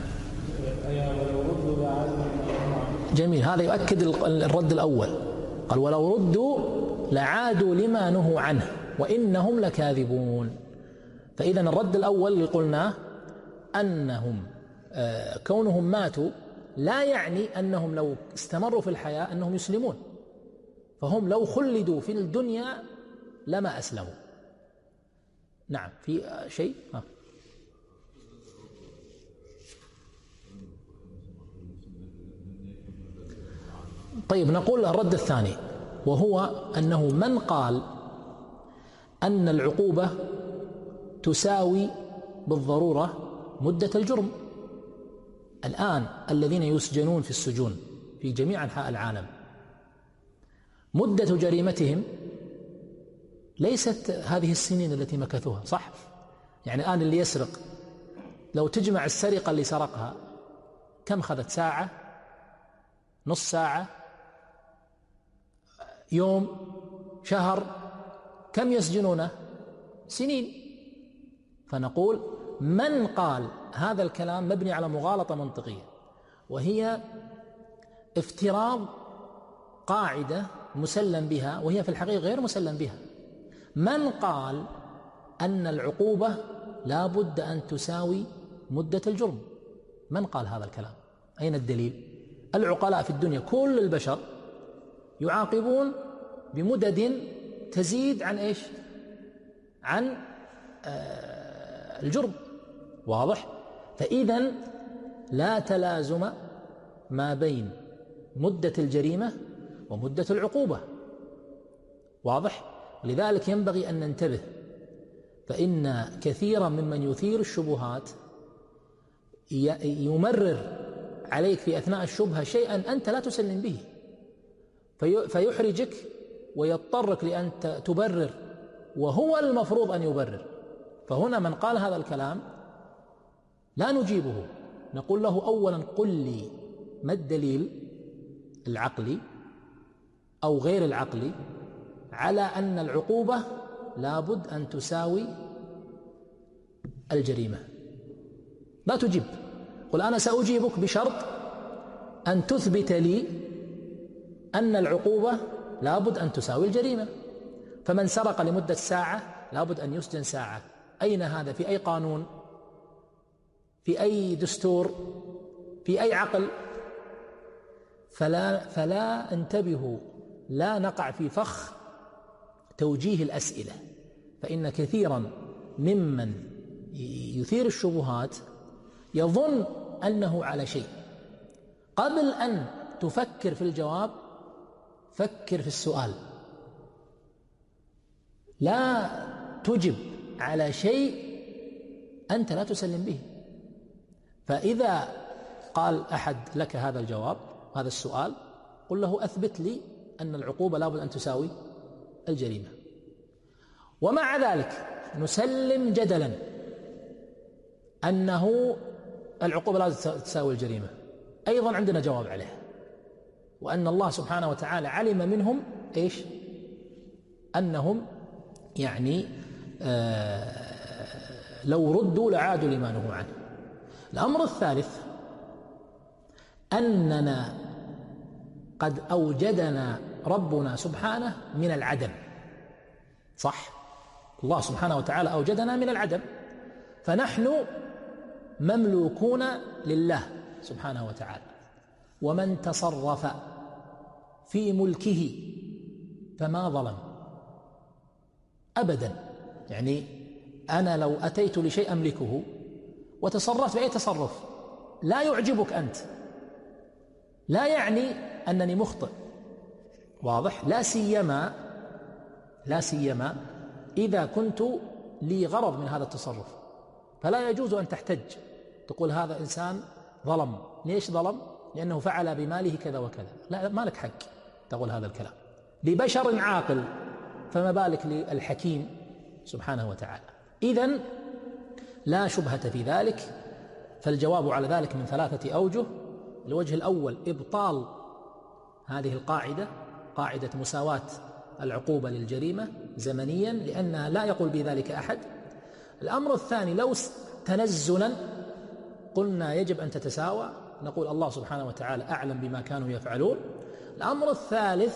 جميل، هذا يؤكد الرد الأول. قال ولو ردوا لعادوا لما نهوا عنه وإنهم لكاذبون. فإذا الرد الأول اللي قلناه أنهم آه كونهم ماتوا لا يعني أنهم لو استمروا في الحياة أنهم يسلمون، فهم لو خلدوا في الدنيا لما أسلموا. نعم، في آه شيء ها. طيب نقول الرد الثاني، وهو أنه من قال أن العقوبة تساوي بالضرورة مدة الجرم. الآن الذين يسجنون في السجون في جميع أنحاء العالم مدة جريمتهم ليست هذه السنين التي مكثوها، صح؟ يعني الآن اللي يسرق لو تجمع السرقة اللي سرقها كم خذت؟ ساعة، نص ساعة، يوم، شهر، كم يسجنونه؟ سنين. فنقول من قال هذا الكلام مبني على مغالطة منطقية، وهي افتراض قاعدة مسلم بها وهي في الحقيقة غير مسلم بها. من قال أن العقوبة لا بد أن تساوي مدة الجرم؟ من قال هذا الكلام؟ أين الدليل؟ العقلاء في الدنيا كل البشر يعاقبون بمدد تزيد عن إيش؟ عن آه الجرم. واضح؟ فإذن لا تلازم ما بين مدة الجريمة ومدة العقوبة. واضح؟ ولذلك ينبغي أن ننتبه، فإن كثيرا ممن يثير الشبهات يمرر عليك في أثناء الشبهة شيئا أنت لا تسلم به، فيحرجك ويضطرك لأن تبرر وهو المفروض أن يبرر. فهنا من قال هذا الكلام لا نجيبه، نقول له أولا قل لي ما الدليل العقلي أو غير العقلي على أن العقوبة لابد أن تساوي الجريمة. لا تجيب، قل أنا سأجيبك بشرط أن تثبت لي أن العقوبة لابد أن تساوي الجريمة. فمن سرق لمدة ساعة لابد أن يسجن ساعة. أين هذا؟ في أي قانون؟ في أي دستور؟ في أي عقل؟ فلا, فلا انتبهوا، لا نقع في فخ توجيه الأسئلة، فإن كثيرا ممن يثير الشبهات يظن أنه على شيء. قبل أن تفكر في الجواب فكر في السؤال، لا تجب على شيء أنت لا تسلم به. فإذا قال أحد لك هذا الجواب هذا السؤال قل له أثبت لي أن العقوبة لابد أن تساوي الجريمة. ومع ذلك نسلم جدلا أنه العقوبة لازم تساوي الجريمة، أيضا عندنا جواب عليه، وأن الله سبحانه وتعالى علم منهم إيش؟ أنهم يعني آه لو ردوا لعادوا لما نهوا عنه. الأمر الثالث أننا قد أوجدنا ربنا سبحانه من العدم، صح؟ الله سبحانه وتعالى أوجدنا من العدم، فنحن مملوكون لله سبحانه وتعالى، ومن تصرف في ملكه فما ظلم أبدا. يعني أنا لو أتيت لشيء أملكه وتصرفت بأي تصرف لا يعجبك أنت لا يعني أنني مخطئ، واضح؟ لا سيما لا سيما إذا كنت لي غرض من هذا التصرف، فلا يجوز أن تحتج تقول هذا إنسان ظلم. ليش ظلم؟ لأنه فعل بماله كذا وكذا. لا، ما لك حق تقول هذا الكلام لبشر عاقل، فما بالك للحكيم سبحانه وتعالى. إذن لا شبهة في ذلك. فالجواب على ذلك من ثلاثة أوجه. الوجه الأول إبطال هذه القاعدة، قاعدة مساواة العقوبة للجريمة زمنيا، لأنها لا يقول بذلك أحد. الأمر الثاني لو تنزلا قلنا يجب أن تتساوى، نقول الله سبحانه وتعالى أعلم بما كانوا يفعلون. الأمر الثالث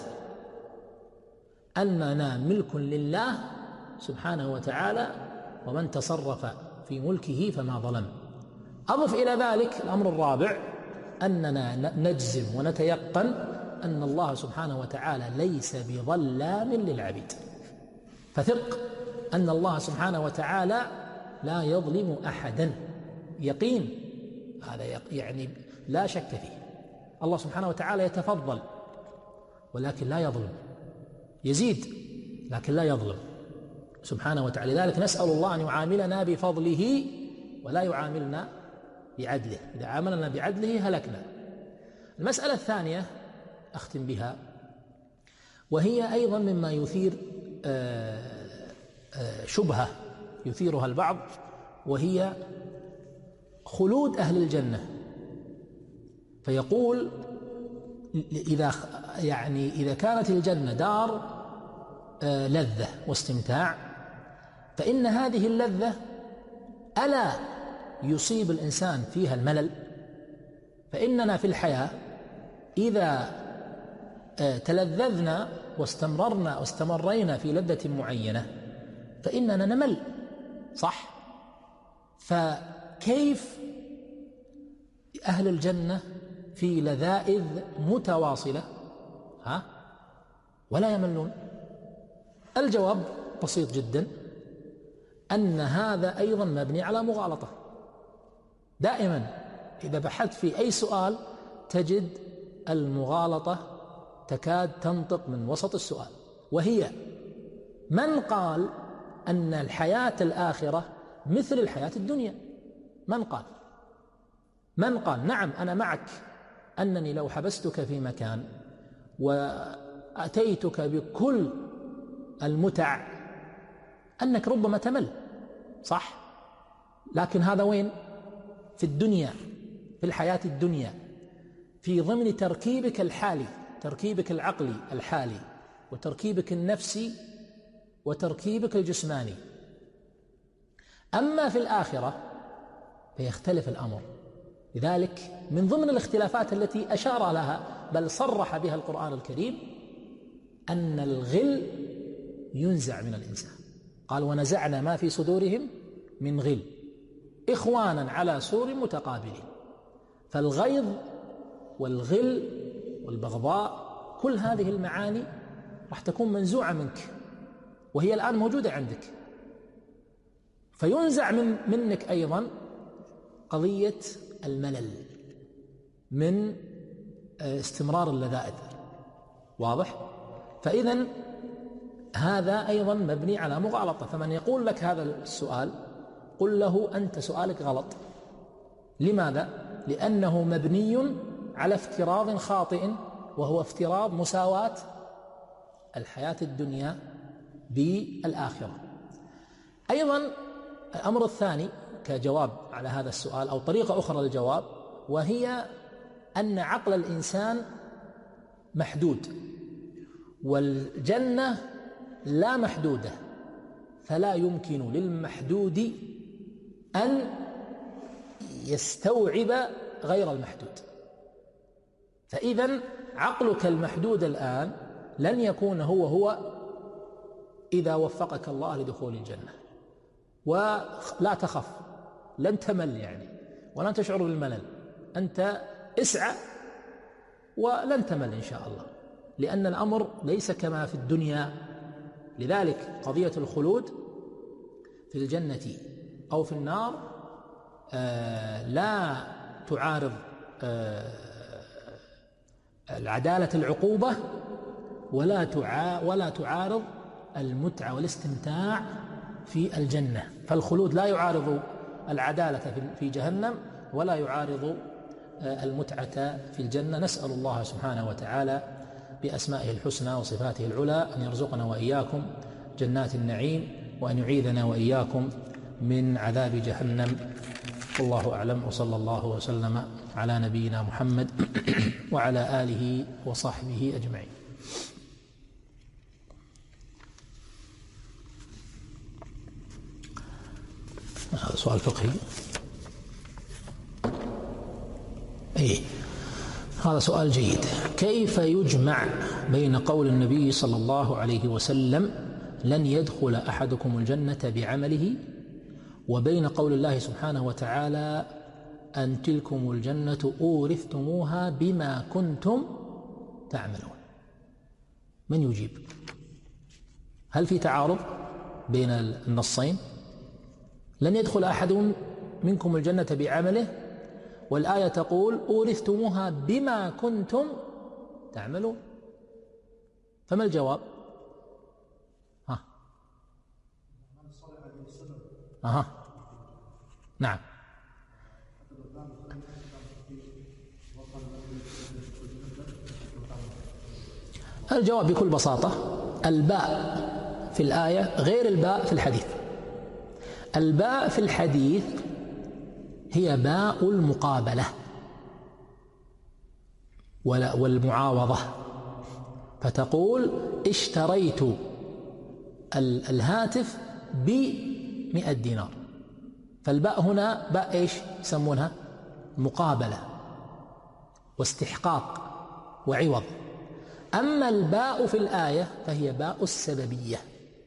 أننا ملك لله سبحانه وتعالى، ومن تصرف في ملكه فما ظلم. أضف إلى ذلك الأمر الرابع أننا نجزم ونتيقن أن الله سبحانه وتعالى ليس بظلام للعبيد، فثق أن الله سبحانه وتعالى لا يظلم أحدا، يقين هذا يعني لا شك فيه. الله سبحانه وتعالى يتفضل ولكن لا يظلم، يزيد لكن لا يظلم. سبحانه وتعالى. لذلك نسأل الله أن يعاملنا بفضله ولا يعاملنا بعدله، إذا عاملنا بعدله هلكنا. المسألة الثانية أختم بها، وهي أيضا مما يثير شبهة يثيرها البعض، وهي خلود أهل الجنة. فيقول إذا يعني إذا كانت الجنة دار لذة واستمتاع، فإن هذه اللذة ألا يصيب الإنسان فيها الملل؟ فإننا في الحياة إذا تلذذنا واستمررنا واستمرينا في لذة معينة فإننا نمل، صح؟ فكيف أهل الجنة في لذائذ متواصلة ها ولا يملون؟ الجواب بسيط جدا، أن هذا أيضا مبني على مغالطة. دائما إذا بحثت في أي سؤال تجد المغالطة تكاد تنطق من وسط السؤال، وهي من قال أن الحياة الآخرة مثل الحياة الدنيا؟ من قال؟ من قال؟ نعم أنا معك أنني لو حبستك في مكان وأتيتك بكل المتع أنك ربما تمل، صح؟ لكن هذا وين؟ في الدنيا، في الحياة الدنيا، في ضمن تركيبك الحالي، تركيبك العقلي الحالي، وتركيبك النفسي، وتركيبك الجسماني. أما في الآخرة فيختلف الأمر. لذلك من ضمن الاختلافات التي أشار لها بل صرح بها القرآن الكريم أن الغل ينزع من الإنسان. قال ونزعنا ما في صدورهم من غل إخوانا على سور متقابلين. فالغيظ والغل والبغضاء كل هذه المعاني راح تكون منزوعة منك، وهي الآن موجودة عندك. فينزع من منك أيضا قضية الملل من استمرار اللذائذ، واضح؟ فإذن هذا أيضا مبني على مغالطة. فمن يقول لك هذا السؤال قل له أنت سؤالك غلط. لماذا؟ لأنه مبني على افتراض خاطئ، وهو افتراض مساواة الحياة الدنيا بالآخرة. أيضا الأمر الثاني كجواب على هذا السؤال أو طريقة أخرى للجواب، وهي أن عقل الإنسان محدود والجنة لا محدودة، فلا يمكن للمحدود أن يستوعب غير المحدود. فإذن عقلك المحدود الآن لن يكون هو هو إذا وفقك الله لدخول الجنة. ولا تخف، لن تمل يعني ولن تشعر بالملل، أنت اسعى ولن تمل إن شاء الله، لأن الأمر ليس كما في الدنيا. لذلك قضية الخلود في الجنة أو في النار آه لا تعارض آه العدالة العقوبة، ولا تعا ولا تعارض المتعة والاستمتاع في الجنة. فالخلود لا يعارض العدالة في جهنم، ولا يعارض المتعة في الجنة. نسأل الله سبحانه وتعالى بأسمائه الحسنى وصفاته العلى أن يرزقنا وإياكم جنات النعيم، وأن يعيذنا وإياكم من عذاب جهنم. والله أعلم، وصلى الله وسلم على نبينا محمد وعلى آله وصحبه أجمعين. هذا سؤال فقهي. إيه هذا سؤال جيد. كيف يجمع بين قول النبي صلى الله عليه وسلم لن يدخل أحدكم الجنة بعمله، وبين قول الله سبحانه وتعالى أن تلكم الجنة أورثتموها بما كنتم تعملون؟ من يجيب؟ هل في تعارض بين النصين؟ لن يدخل أحد منكم الجنة بعمله، والآية تقول أورثتموها بما كنتم تعملون. فما الجواب؟ ها أها نعم. الجواب بكل بساطة الباء في الآية غير الباء في الحديث. الباء في الحديث هي باء المقابلة والمعاوضة، فتقول اشتريت الهاتف بمئة دينار، فالباء هنا باء ايش يسمونها؟ مقابلة واستحقاق وعوض. أما الباء في الآية فهي باء السببية.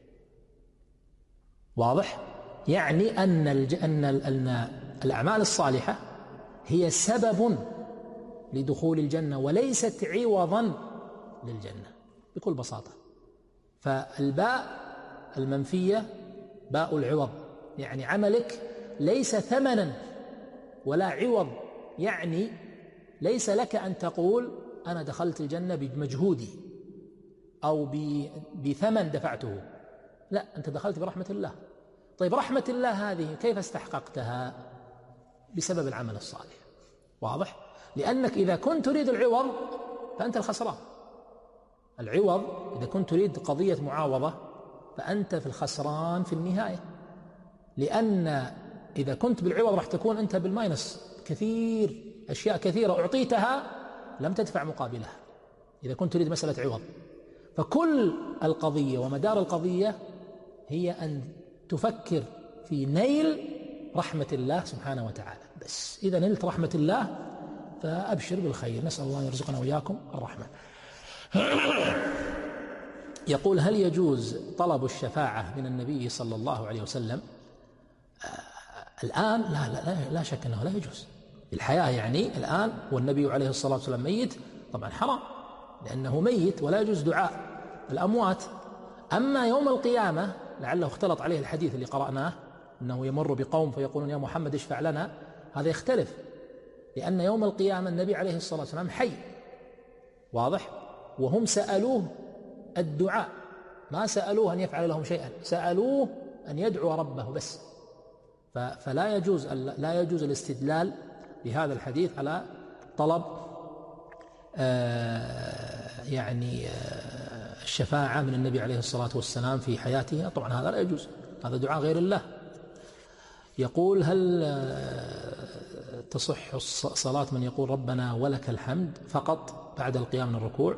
واضح؟ يعني أن أن الأعمال الصالحة هي سبب لدخول الجنة وليست عوضا للجنة بكل بساطة. فالباء المنفية باء العوض، يعني عملك ليس ثمنا ولا عوض، يعني ليس لك أن تقول أنا دخلت الجنة بمجهودي أو بثمن دفعته، لا، أنت دخلت برحمة الله. طيب رحمة الله هذه كيف استحققتها؟ بسبب العمل الصالح. واضح؟ لأنك إذا كنت تريد العوض فأنت الخسران. العوض إذا كنت تريد قضية معاوضة فأنت في الخسران في النهاية، لأن إذا كنت بالعوض راح تكون أنت بالماينس كثير، أشياء كثيرة أعطيتها لم تدفع مقابلها إذا كنت تريد مسألة عوض. فكل القضية ومدار القضية هي أن تفكر في نيل رحمة الله سبحانه وتعالى. بس إذا نلت رحمة الله فأبشر بالخير، نسأل الله أن يرزقنا وإياكم الرحمة. يقول هل يجوز طلب الشفاعة من النبي صلى الله عليه وسلم؟ آه الآن لا, لا, لا, لا شك أنه لا يجوز. الحياة يعني الآن والنبي عليه الصلاة والسلام ميت، طبعا حرام لأنه ميت ولا يجوز دعاء الأموات. أما يوم القيامة لعله اختلط عليه الحديث اللي قرأناه أنه يمر بقوم فيقولون يا محمد اشفع لنا، هذا يختلف، لأن يوم القيامة النبي عليه الصلاة والسلام حي. واضح؟ وهم سألوه الدعاء، ما سألوه أن يفعل لهم شيئا، سألوه أن يدعو ربه بس. فلا يجوز لا يجوز الاستدلال بهذا الحديث على طلب آه يعني آه الشفاعة من النبي عليه الصلاة والسلام في حياته. طبعا هذا لا يجوز، هذا دعاء غير الله. يقول هل آه تصح صلاة من يقول ربنا ولك الحمد فقط بعد القيام من الركوع؟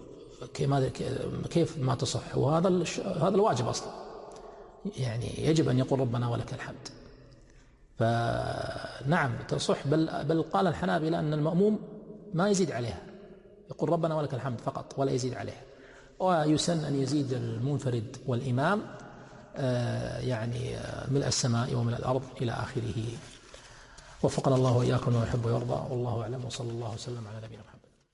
كيف ما تصح؟ وهذا هذا الواجب أصلا، يعني يجب أن يقول ربنا ولك الحمد. فنعم تصح، بل, بل قال الحنابلة أن المأموم ما يزيد عليها، يقول ربنا ولك الحمد فقط ولا يزيد عليها. ويسن أن يزيد المنفرد والإمام يعني ملء السماء وملء الأرض إلى آخره. وفقنا الله وإياكم ويحب ويرضى، والله أعلم، وصلى الله وسلم على نبينا محمد.